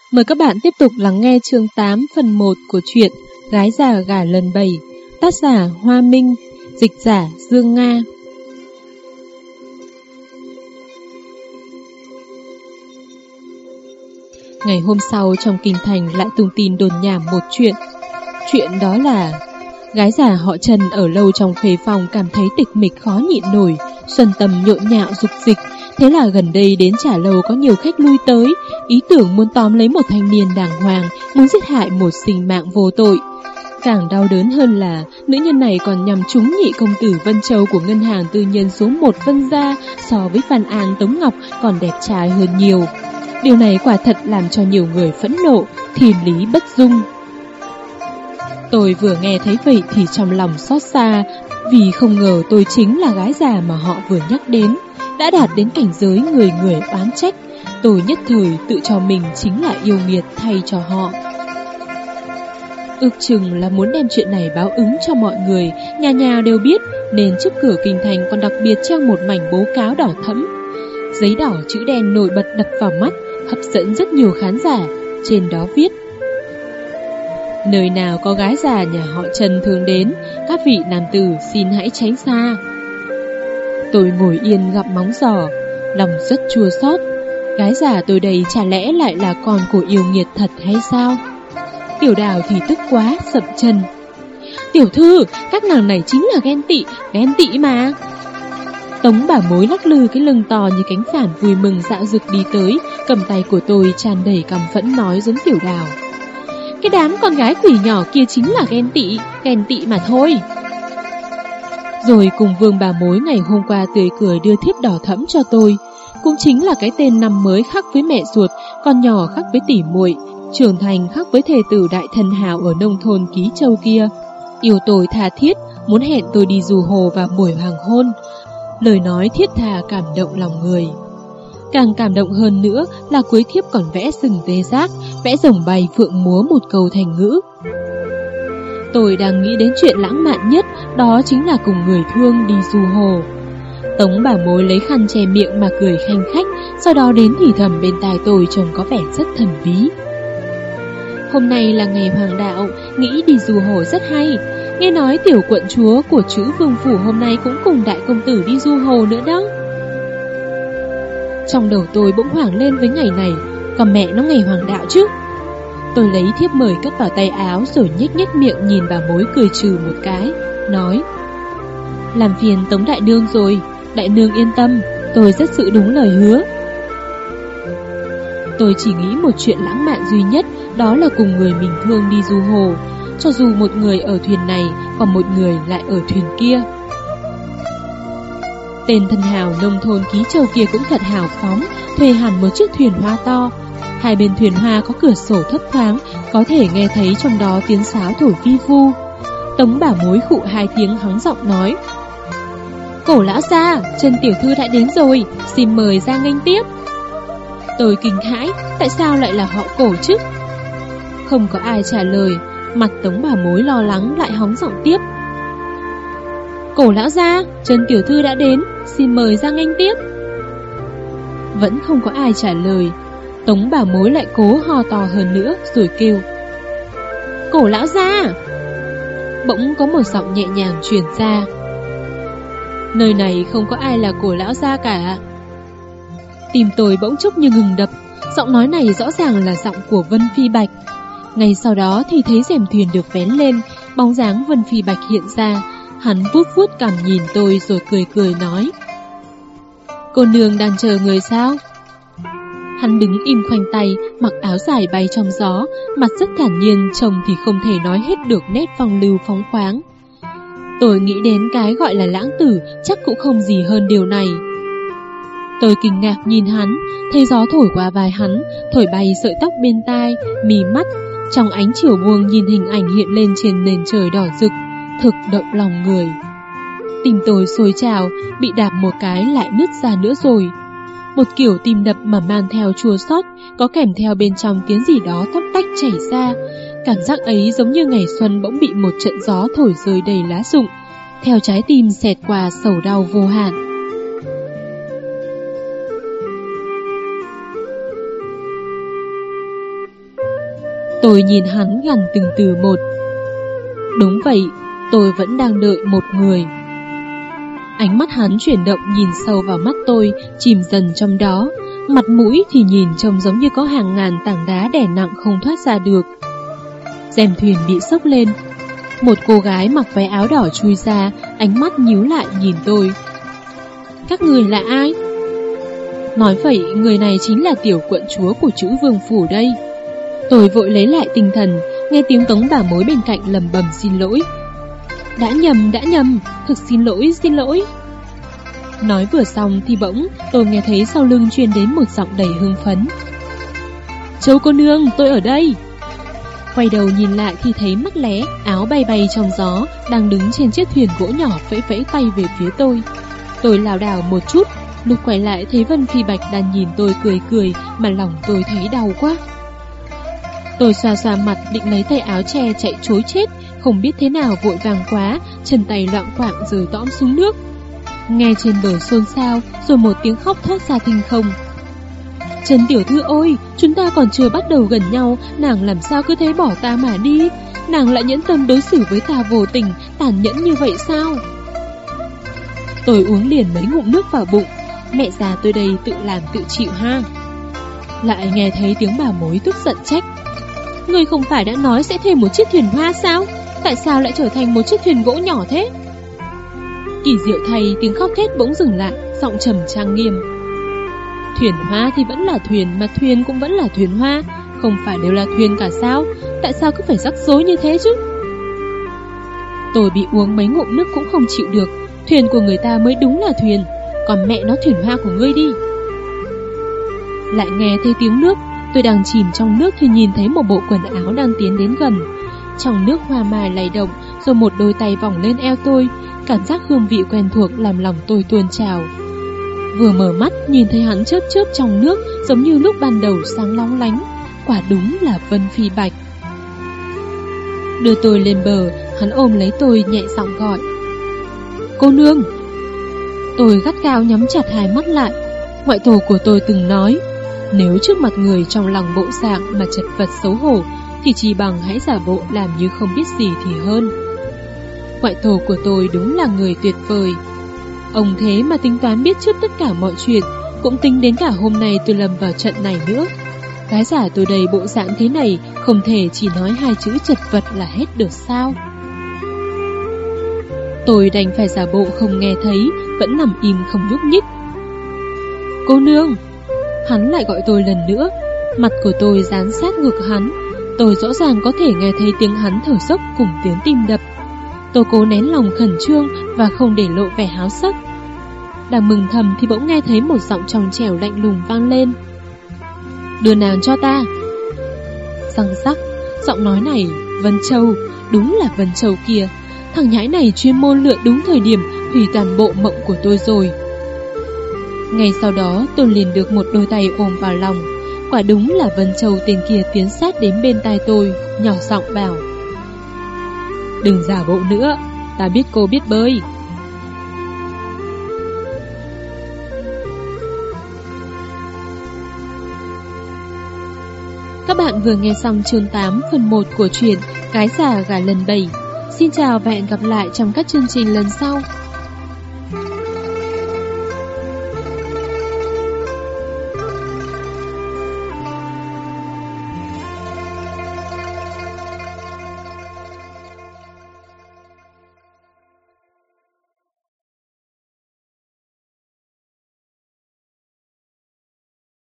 Mời các bạn tiếp tục lắng nghe chương 8 phần 1 của truyện Gái già gả lần 7, tác giả Hoa Minh, dịch giả Dương Nga. Ngày hôm sau trong kinh thành lại tung tin đồn nhảm một chuyện. Chuyện đó là gái già họ Trần ở lâu trong khuê phòng cảm thấy tịch mịch khó nhịn nổi, xuân tâm nhộn nhạo dục dịch. Thế là gần đây đến trả lâu có nhiều khách lui tới, ý tưởng muốn tóm lấy một thanh niên đàng hoàng, muốn giết hại một sinh mạng vô tội. Càng đau đớn hơn là nữ nhân này còn nhằm trúng nhị công tử Vân Châu của ngân hàng tư nhân số 1 Vân Gia, so với Phan An Tống Ngọc còn đẹp trai hơn nhiều. Điều này quả thật làm cho nhiều người phẫn nộ, thiên lý bất dung. Tôi vừa nghe thấy vậy thì trong lòng xót xa, vì không ngờ tôi chính là gái già mà họ vừa nhắc đến, đã đạt đến cảnh giới người người oán trách. Tôi nhất thời tự cho mình chính là yêu nghiệt thay cho họ. Ước chừng là muốn đem chuyện này báo ứng cho mọi người, nhà nhà đều biết, nên trước cửa kinh thành còn đặc biệt treo một mảnh bố cáo đỏ thẫm. Giấy đỏ chữ đen nổi bật đập vào mắt, hấp dẫn rất nhiều khán giả. Trên đó viết: nơi nào có gái già nhà họ Trần thường đến, các vị nam tử xin hãy tránh xa. Tôi ngồi yên gặm móng giò, lòng rất chua xót. Gái già tôi đây chả lẽ lại là con của yêu nghiệt thật hay sao? Tiểu Đào thì tức quá, sậm chân: tiểu thư, các nàng này chính là ghen tị mà. Tống bà mối lắc lư cái lưng to như cánh phản vui mừng dạo dực đi tới, cầm tay của tôi tràn đầy căm phẫn nói giống Tiểu Đào: cái đám con gái quỷ nhỏ kia chính là ghen tị mà thôi. Rồi cùng Vương bà mối ngày hôm qua tươi cười đưa thiếp đỏ thẫm cho tôi, cũng chính là cái tên năm mới khác với mẹ ruột, con nhỏ khác với tỉ muội, trưởng thành khác với thề tử đại thần hào ở nông thôn Ký Châu kia. Yêu tôi tha thiết, muốn hẹn tôi đi du hồ vào buổi hoàng hôn. Lời nói thiết tha cảm động lòng người. Càng cảm động hơn nữa là cuối thiếp còn vẽ sừng tê giác, vẽ rồng bay phượng múa một câu thành ngữ. Tôi đang nghĩ đến chuyện lãng mạn nhất, đó chính là cùng người thương đi du hồ. Tống bà mối lấy khăn che miệng mà cười khanh khách, sau đó đến thì thầm bên tai tôi trông có vẻ rất thần bí. Hôm nay là ngày hoàng đạo, nghĩ đi du hồ rất hay. Nghe nói tiểu quận chúa của chữ Vương Phủ hôm nay cũng cùng đại công tử đi du hồ nữa đó. Trong đầu tôi bỗng hoảng lên với ngày này, còn mẹ nó ngày hoàng đạo chứ. Tôi lấy thiếp mời cất vào tay áo rồi nhếch miệng nhìn bà mối cười trừ một cái, nói: làm phiền Tống đại nương rồi, đại nương yên tâm, tôi rất giữ đúng lời hứa. Tôi chỉ nghĩ một chuyện lãng mạn duy nhất, đó là cùng người mình thương đi du hồ, cho dù một người ở thuyền này, còn một người lại ở thuyền kia. Tên thân hào nông thôn Ký Châu kia cũng thật hào phóng, thuê hẳn một chiếc thuyền hoa to. Hai bên thuyền hoa có cửa sổ thấp thoáng, có thể nghe thấy trong đó tiếng sáo thổi vi vu. Tống bà mối khụ hai tiếng hắng giọng nói: cổ lão gia, Trần tiểu thư đã đến rồi, xin mời ra nghênh tiếp. Tôi kinh hãi, tại sao lại là họ Cổ chứ? Không có ai trả lời, mặt Tống bà mối lo lắng lại hắng giọng tiếp: cổ lão gia, Trần tiểu thư đã đến, xin mời ra nghênh tiếp. Vẫn không có ai trả lời. Tống bà mối lại cố ho to hơn nữa rồi kêu: cổ lão gia. Bỗng có một giọng nhẹ nhàng truyền ra: nơi này không có ai là cổ lão gia cả. Tim tôi bỗng chốc như ngừng đập, giọng nói này rõ ràng là giọng của Vân Phi Bạch. Ngay sau đó thì thấy rèm thuyền được vén lên, bóng dáng Vân Phi Bạch hiện ra. Hắn vuốt vuốt cằm nhìn tôi rồi cười nói: cô nương đang chờ người sao? Hắn đứng im khoanh tay, mặc áo dài bay trong gió, mặt rất thản nhiên, trông thì không thể nói hết được nét phong lưu phóng khoáng. Tôi nghĩ đến cái gọi là lãng tử, chắc cũng không gì hơn điều này. Tôi kinh ngạc nhìn hắn, thấy gió thổi qua vai hắn, thổi bay sợi tóc bên tai, mí mắt. Trong ánh chiều buông nhìn hình ảnh hiện lên trên nền trời đỏ rực, thực động lòng người. Tim tôi sôi trào, bị đạp một cái lại nứt ra nữa rồi. Một kiểu tim đập mà mang theo chua xót, có kèm theo bên trong tiếng gì đó tóc tách chảy ra. Cảm giác ấy giống như ngày xuân bỗng bị một trận gió thổi rơi đầy lá rụng, theo trái tim xẹt qua sầu đau vô hạn. Tôi nhìn hắn gần từng từ một. Đúng vậy, tôi vẫn đang đợi một người. Ánh mắt hắn chuyển động nhìn sâu vào mắt tôi, chìm dần trong đó. Mặt mũi thì nhìn trông giống như có hàng ngàn tảng đá đè nặng không thoát ra được. Rèm thuyền bị xốc lên. Một cô gái mặc váy áo đỏ chui ra, ánh mắt nhíu lại nhìn tôi. Các người là ai? Nói vậy, người này chính là tiểu quận chúa của Trữ Vương Phủ đây. Tôi vội lấy lại tinh thần, nghe tiếng Tống bà mối bên cạnh lầm bầm xin lỗi. Đã nhầm, thực xin lỗi. Nói vừa xong thì bỗng tôi nghe thấy sau lưng truyền đến một giọng đầy hưng phấn. Châu cô nương, tôi ở đây. Quay đầu nhìn lại thì thấy mắt lé, áo bay bay trong gió, đang đứng trên chiếc thuyền gỗ nhỏ vẫy vẫy tay về phía tôi. Tôi lảo đảo một chút, lúc quay lại thấy Vân Phi Bạch đang nhìn tôi cười mà lòng tôi thấy đau quá. Tôi xoa mặt định lấy tay áo che chạy trối chết, không biết thế nào vội vàng quá, chân tay loạng quạng rơi tõm xuống nước. Nghe trên bờ xôn xao, rồi một tiếng khóc thoát ra thinh không. Trần tiểu thư ôi, chúng ta còn chưa bắt đầu gần nhau, nàng làm sao cứ thế bỏ ta mà đi? Nàng lại nhẫn tâm đối xử với ta vô tình, tàn nhẫn như vậy sao? Tôi uống liền mấy ngụm nước vào bụng. Mẹ già tôi đây tự làm tự chịu ha. Lại nghe thấy tiếng bà mối tức giận trách. Ngươi không phải đã nói sẽ thuê một chiếc thuyền hoa sao? Tại sao lại trở thành một chiếc thuyền gỗ nhỏ thế? Kỳ diệu thay, tiếng khóc thét bỗng dừng lại, giọng trầm trang nghiêm. Thuyền hoa thì vẫn là thuyền, mà thuyền cũng vẫn là thuyền hoa. Không phải đều là thuyền cả sao? Tại sao cứ phải rắc rối như thế chứ? Tôi bị uống mấy ngụm nước cũng không chịu được. Thuyền của người ta mới đúng là thuyền, còn mẹ nó thuyền hoa của ngươi đi. Lại nghe thấy tiếng nước. Tôi đang chìm trong nước thì nhìn thấy một bộ quần áo đang tiến đến gần. Trong nước hoa mai lay động, rồi một đôi tay vòng lên eo tôi. Cảm giác hương vị quen thuộc làm lòng tôi tuôn trào. Vừa mở mắt nhìn thấy hắn chớp chớp trong nước, giống như lúc ban đầu sáng lóng lánh. Quả đúng là Vân Phi Bạch. Đưa tôi lên bờ, hắn ôm lấy tôi nhẹ giọng gọi. Cô nương. Tôi gắt gao nhắm chặt hai mắt lại. Ngoại tổ của tôi từng nói, nếu trước mặt người trong lòng bộ dạng mà chật vật xấu hổ, thì chỉ bằng hãy giả bộ làm như không biết gì thì hơn. Ngoại tổ của tôi đúng là người tuyệt vời. Ông thế mà tính toán biết trước tất cả mọi chuyện, cũng tính đến cả hôm nay tôi lầm vào trận này nữa. Gái giả tôi đầy bộ dạng thế này, không thể chỉ nói hai chữ chật vật là hết được sao? Tôi đành phải giả bộ không nghe thấy, vẫn nằm im không nhúc nhích. Cô nương. Hắn lại gọi tôi lần nữa. Mặt của tôi dán sát ngực hắn. Tôi rõ ràng có thể nghe thấy tiếng hắn thở dốc cùng tiếng tim đập. Tôi cố nén lòng khẩn trương và không để lộ vẻ háo sắc. Đang mừng thầm thì bỗng nghe thấy một giọng trong trẻo lạnh lùng vang lên. Đưa nàng cho ta. Răng rắc, giọng nói này, Vân Châu, đúng là Vân Châu kia. Thằng nhãi này chuyên môn lựa đúng thời điểm hủy toàn bộ mộng của tôi rồi. Ngay sau đó tôi liền được một đôi tay ôm vào lòng. Quả đúng là Vân Châu tên kia tiến sát đến bên tai tôi, nhỏ giọng bảo. Đừng giả bộ nữa, ta biết cô biết bơi. Các bạn vừa nghe xong chương 8 phần 1 của truyện Gái già gả lần 7. Xin chào và hẹn gặp lại trong các chương trình lần sau.